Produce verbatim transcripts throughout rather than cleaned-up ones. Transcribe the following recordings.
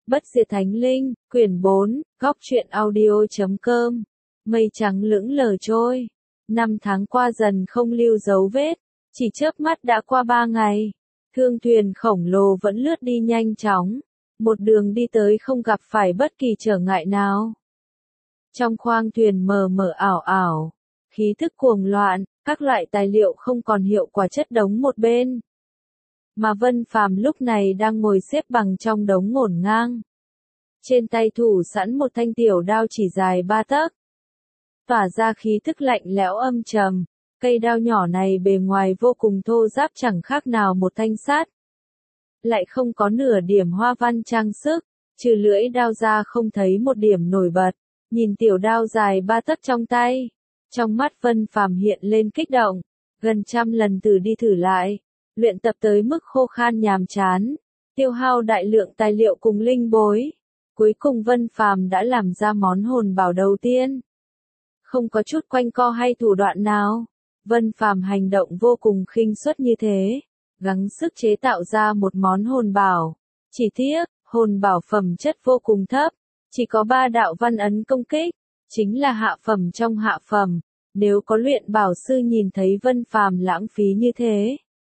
Bất diệt thánh linh, quyển bốn, góc truyện audio.com. Mây trắng lững lờ trôi. Năm tháng qua dần không lưu dấu vết. Chỉ chớp mắt đã qua ba ngày. Thương thuyền khổng lồ vẫn lướt đi nhanh chóng. Một đường đi tới không gặp phải bất kỳ trở ngại nào. Trong khoang thuyền mờ mờ ảo ảo. Khí thức cuồng loạn, các loại tài liệu không còn hiệu quả chất đống một bên. Mà Vân Phàm lúc này đang ngồi xếp bằng trong đống ngổn ngang. Trên tay thủ sẵn một thanh tiểu đao chỉ dài ba tấc. Tỏa ra khí thức lạnh lẽo âm trầm, cây đao nhỏ này bề ngoài vô cùng thô ráp chẳng khác nào một thanh sắt. Lại không có nửa điểm hoa văn trang sức, trừ lưỡi đao ra không thấy một điểm nổi bật. Nhìn tiểu đao dài ba tấc trong tay, trong mắt Vân Phàm hiện lên kích động, gần trăm lần thử đi thử lại. Luyện tập tới mức khô khan nhàm chán, tiêu hao đại lượng tài liệu cùng linh bối. Cuối cùng Vân Phàm đã làm ra món hồn bảo đầu tiên. Không có chút quanh co hay thủ đoạn nào, Vân Phàm hành động vô cùng khinh suất như thế, gắng sức chế tạo ra một món hồn bảo. Chỉ tiếc, hồn bảo phẩm chất vô cùng thấp, chỉ có ba đạo văn ấn công kích, chính là hạ phẩm trong hạ phẩm. Nếu có luyện bảo sư nhìn thấy Vân Phàm lãng phí như thế,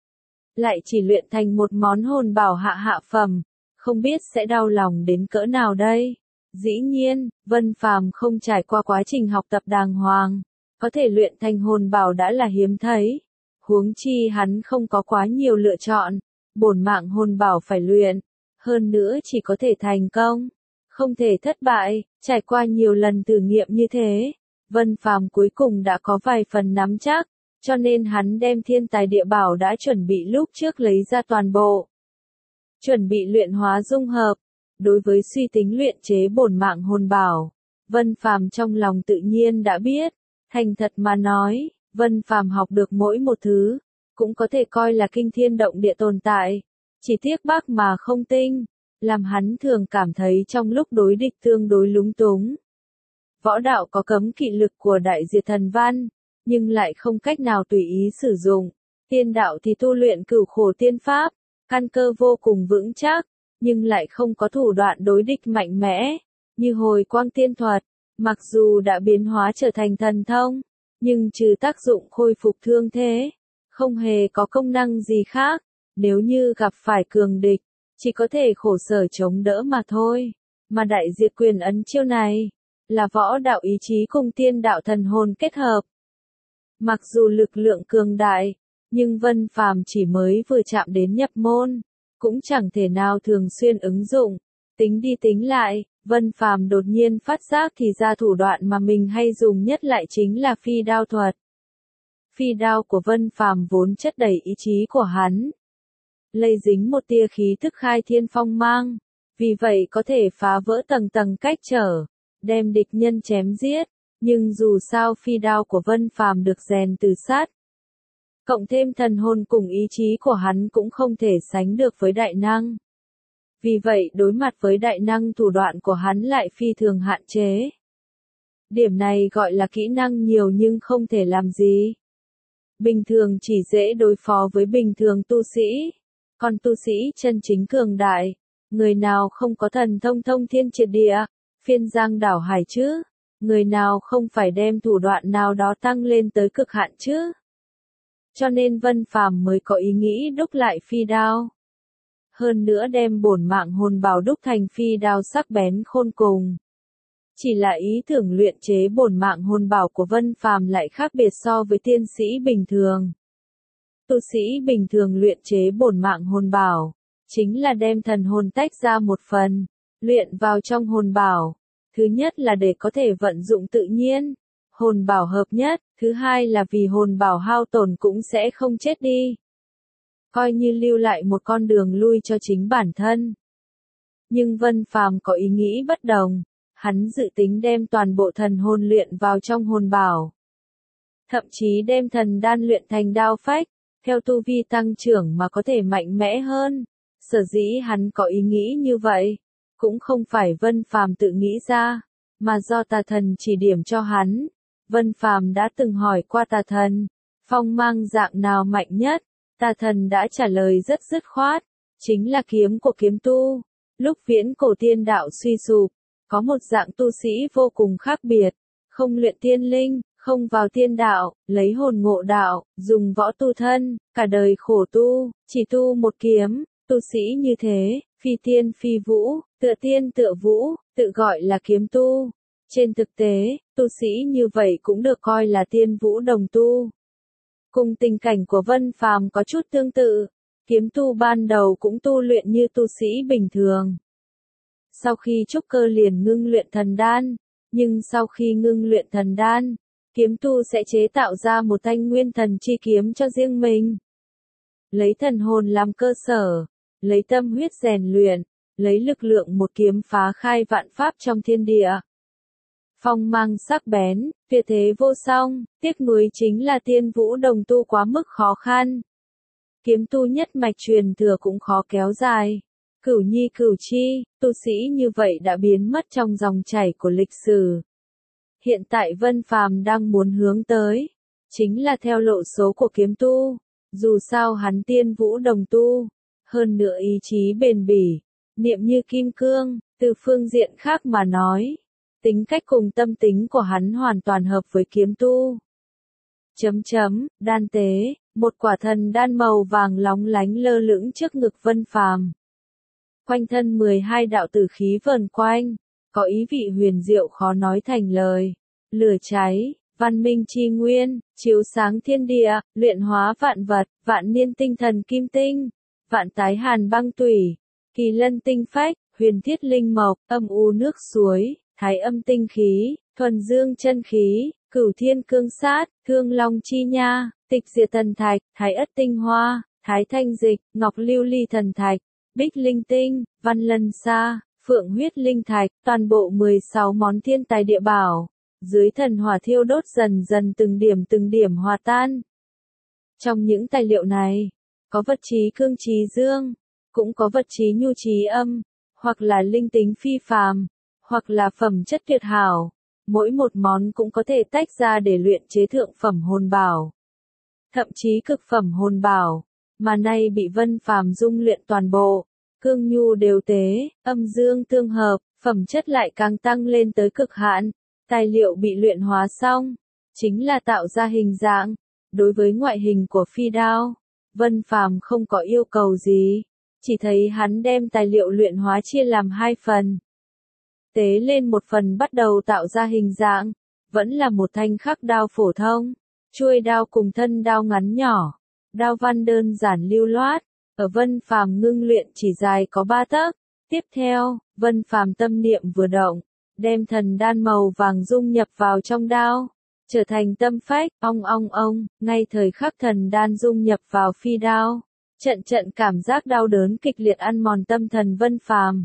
lại chỉ luyện thành một món hồn bảo hạ hạ phẩm, không biết sẽ đau lòng đến cỡ nào đây. Dĩ nhiên, Vân Phàm không trải qua quá trình học tập đàng hoàng, có thể luyện thành hồn bảo đã là hiếm thấy. Huống chi hắn không có quá nhiều lựa chọn, bổn mạng hồn bảo phải luyện, hơn nữa chỉ có thể thành công, không thể thất bại. Trải qua nhiều lần thử nghiệm như thế, Vân Phàm cuối cùng đã có vài phần nắm chắc. Cho nên hắn đem thiên tài địa bảo đã chuẩn bị lúc trước lấy ra toàn bộ. Chuẩn bị luyện hóa dung hợp. Đối với suy tính luyện chế bổn mạng hồn bảo, Vân Phàm trong lòng tự nhiên đã biết. Thành thật mà nói, Vân Phàm học được mỗi một thứ, cũng có thể coi là kinh thiên động địa tồn tại. Chỉ tiếc bác mà không tinh, làm hắn thường cảm thấy trong lúc đối địch tương đối lúng túng. Võ đạo có cấm kỵ lực của đại diệt thần văn, nhưng lại không cách nào tùy ý sử dụng. Tiên đạo thì tu luyện cửu khổ tiên pháp, căn cơ vô cùng vững chắc, nhưng lại không có thủ đoạn đối địch mạnh mẽ, như hồi quang tiên thuật. Mặc dù đã biến hóa trở thành thần thông, nhưng trừ tác dụng khôi phục thương thế, không hề có công năng gì khác. Nếu như gặp phải cường địch, chỉ có thể khổ sở chống đỡ mà thôi. Mà đại diệt quyền ấn chiêu này, là võ đạo ý chí cùng tiên đạo thần hồn kết hợp. Mặc dù lực lượng cường đại, nhưng Vân Phàm chỉ mới vừa chạm đến nhập môn, cũng chẳng thể nào thường xuyên ứng dụng. Tính đi tính lại, Vân Phàm đột nhiên phát giác thì ra thủ đoạn mà mình hay dùng nhất lại chính là phi đao thuật. Phi đao của Vân Phàm vốn chất đầy ý chí của hắn, lây dính một tia khí thức khai thiên phong mang, vì vậy có thể phá vỡ tầng tầng cách trở, đem địch nhân chém giết. Nhưng dù sao phi đao của Vân Phàm được rèn từ sắt, cộng thêm thần hồn cùng ý chí của hắn cũng không thể sánh được với đại năng. Vì vậy đối mặt với đại năng thủ đoạn của hắn lại phi thường hạn chế. Điểm này gọi là kỹ năng nhiều nhưng không thể làm gì. Bình thường chỉ dễ đối phó với bình thường tu sĩ, còn tu sĩ chân chính cường đại, người nào không có thần thông thông thiên triệt địa, phiên giang đảo hải chứ? Người nào không phải đem thủ đoạn nào đó tăng lên tới cực hạn chứ? Cho nên Vân Phàm mới có ý nghĩ đúc lại phi đao. Hơn nữa đem bổn mạng hồn bảo đúc thành phi đao sắc bén khôn cùng. Chỉ là ý tưởng luyện chế bổn mạng hồn bảo của Vân Phàm lại khác biệt so với tiên sĩ bình thường. Tu sĩ bình thường luyện chế bổn mạng hồn bảo, chính là đem thần hồn tách ra một phần, luyện vào trong hồn bảo. Thứ nhất là để có thể vận dụng tự nhiên, hồn bảo hợp nhất, thứ hai là vì hồn bảo hao tổn cũng sẽ không chết đi. Coi như lưu lại một con đường lui cho chính bản thân. Nhưng Vân Phàm có ý nghĩ bất đồng, hắn dự tính đem toàn bộ thần hồn luyện vào trong hồn bảo. Thậm chí đem thần đan luyện thành đao phách, theo tu vi tăng trưởng mà có thể mạnh mẽ hơn. Sở dĩ hắn có ý nghĩ như vậy, cũng không phải Vân Phàm tự nghĩ ra, mà do tà thần chỉ điểm cho hắn. Vân Phàm đã từng hỏi qua tà thần, phong mang dạng nào mạnh nhất, tà thần đã trả lời rất dứt khoát, chính là kiếm của kiếm tu. Lúc viễn cổ tiên đạo suy sụp, có một dạng tu sĩ vô cùng khác biệt, không luyện tiên linh, không vào tiên đạo, lấy hồn ngộ đạo, dùng võ tu thân, cả đời khổ tu, chỉ tu một kiếm, tu sĩ như thế, phi tiên phi vũ, tựa tiên tựa vũ, tự gọi là kiếm tu. Trên thực tế, tu sĩ như vậy cũng được coi là tiên vũ đồng tu. Cùng tình cảnh của Vân Phàm có chút tương tự, kiếm tu ban đầu cũng tu luyện như tu sĩ bình thường. Sau khi trúc cơ liền ngưng luyện thần đan, nhưng sau khi ngưng luyện thần đan, kiếm tu sẽ chế tạo ra một thanh nguyên thần chi kiếm cho riêng mình. Lấy thần hồn làm cơ sở, lấy tâm huyết rèn luyện, lấy lực lượng một kiếm phá khai vạn pháp trong thiên địa. Phong mang sắc bén, tuyệt thế vô song, tiếc nuối chính là tiên vũ đồng tu quá mức khó khăn. Kiếm tu nhất mạch truyền thừa cũng khó kéo dài. Cửu nhi cửu chi, tu sĩ như vậy đã biến mất trong dòng chảy của lịch sử. Hiện tại Vân Phàm đang muốn hướng tới, chính là theo lộ số của kiếm tu. Dù sao hắn tiên vũ đồng tu, hơn nữa ý chí bền bỉ, niệm như kim cương, từ phương diện khác mà nói. Tính cách cùng tâm tính của hắn hoàn toàn hợp với kiếm tu. Chấm chấm, đan tế, một quả thần đan màu vàng lóng lánh lơ lửng trước ngực Vân Phàm. Quanh thân mười hai đạo tử khí vờn quanh, có ý vị huyền diệu khó nói thành lời. Lửa cháy, văn minh chi nguyên, chiếu sáng thiên địa, luyện hóa vạn vật, vạn niên tinh thần kim tinh, vạn tái hàn băng tủy, kỳ lân tinh phách, huyền thiết linh mộc, âm u nước suối, thái âm tinh khí, thuần dương chân khí, cửu thiên cương sát, thương long chi nha, tịch diệt thần thạch, thái ất tinh hoa, thái thanh dịch, ngọc lưu ly thần thạch, bích linh tinh, văn lân sa, phượng huyết linh thạch, toàn bộ mười sáu món thiên tài địa bảo, dưới thần hỏa thiêu đốt dần dần từng điểm từng điểm hòa tan. Trong những tài liệu này, có vật trí cương trí dương, cũng có vật trí nhu trí âm, hoặc là linh tính phi phàm, hoặc là phẩm chất tuyệt hảo. Mỗi một món cũng có thể tách ra để luyện chế thượng phẩm hồn bảo. Thậm chí cực phẩm hồn bảo, mà nay bị Vân Phàm dung luyện toàn bộ, cương nhu đều tế, âm dương tương hợp, phẩm chất lại càng tăng lên tới cực hạn. Tài liệu bị luyện hóa xong, chính là tạo ra hình dạng. Đối với ngoại hình của phi đao, Vân Phàm không có yêu cầu gì, chỉ thấy hắn đem tài liệu luyện hóa chia làm hai phần. Tế lên một phần bắt đầu tạo ra hình dạng, vẫn là một thanh khắc đao phổ thông, chuôi đao cùng thân đao ngắn nhỏ, đao văn đơn giản lưu loát, ở Vân Phàm ngưng luyện chỉ dài có ba tấc. Tiếp theo, Vân Phàm tâm niệm vừa động, đem thần đan màu vàng dung nhập vào trong đao, trở thành tâm phách, ong ong ong, ngay thời khắc thần đan dung nhập vào phi đao, trận trận cảm giác đau đớn kịch liệt ăn mòn tâm thần Vân Phàm.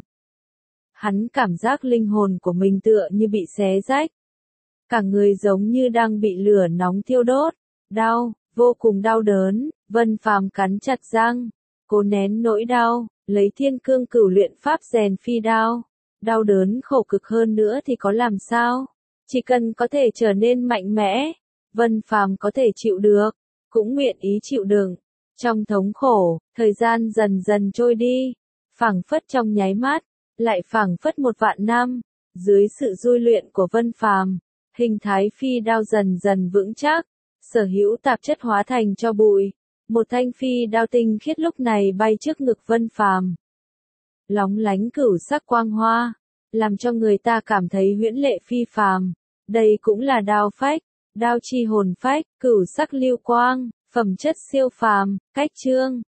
Hắn cảm giác linh hồn của mình tựa như bị xé rách. Cả người giống như đang bị lửa nóng thiêu đốt. Đau, vô cùng đau đớn, Vân Phàm cắn chặt răng, cố nén nỗi đau, lấy thiên cương cửu luyện pháp rèn phi đao. Đau đớn khổ cực hơn nữa thì có làm sao? Chỉ cần có thể trở nên mạnh mẽ, Vân Phàm có thể chịu được, cũng nguyện ý chịu đựng. Trong thống khổ, thời gian dần dần trôi đi, phảng phất trong nháy mắt, lại phảng phất một vạn năm. Dưới sự dui luyện của Vân Phàm, hình thái phi đao dần dần vững chắc, sở hữu tạp chất hóa thành cho bụi. Một thanh phi đao tinh khiết lúc này bay trước ngực Vân Phàm, lóng lánh cửu sắc quang hoa, làm cho người ta cảm thấy huyễn lệ phi phàm. Đây cũng là đao phách, đao chi hồn phách, cửu sắc lưu quang, phẩm chất siêu phàm, cách chương,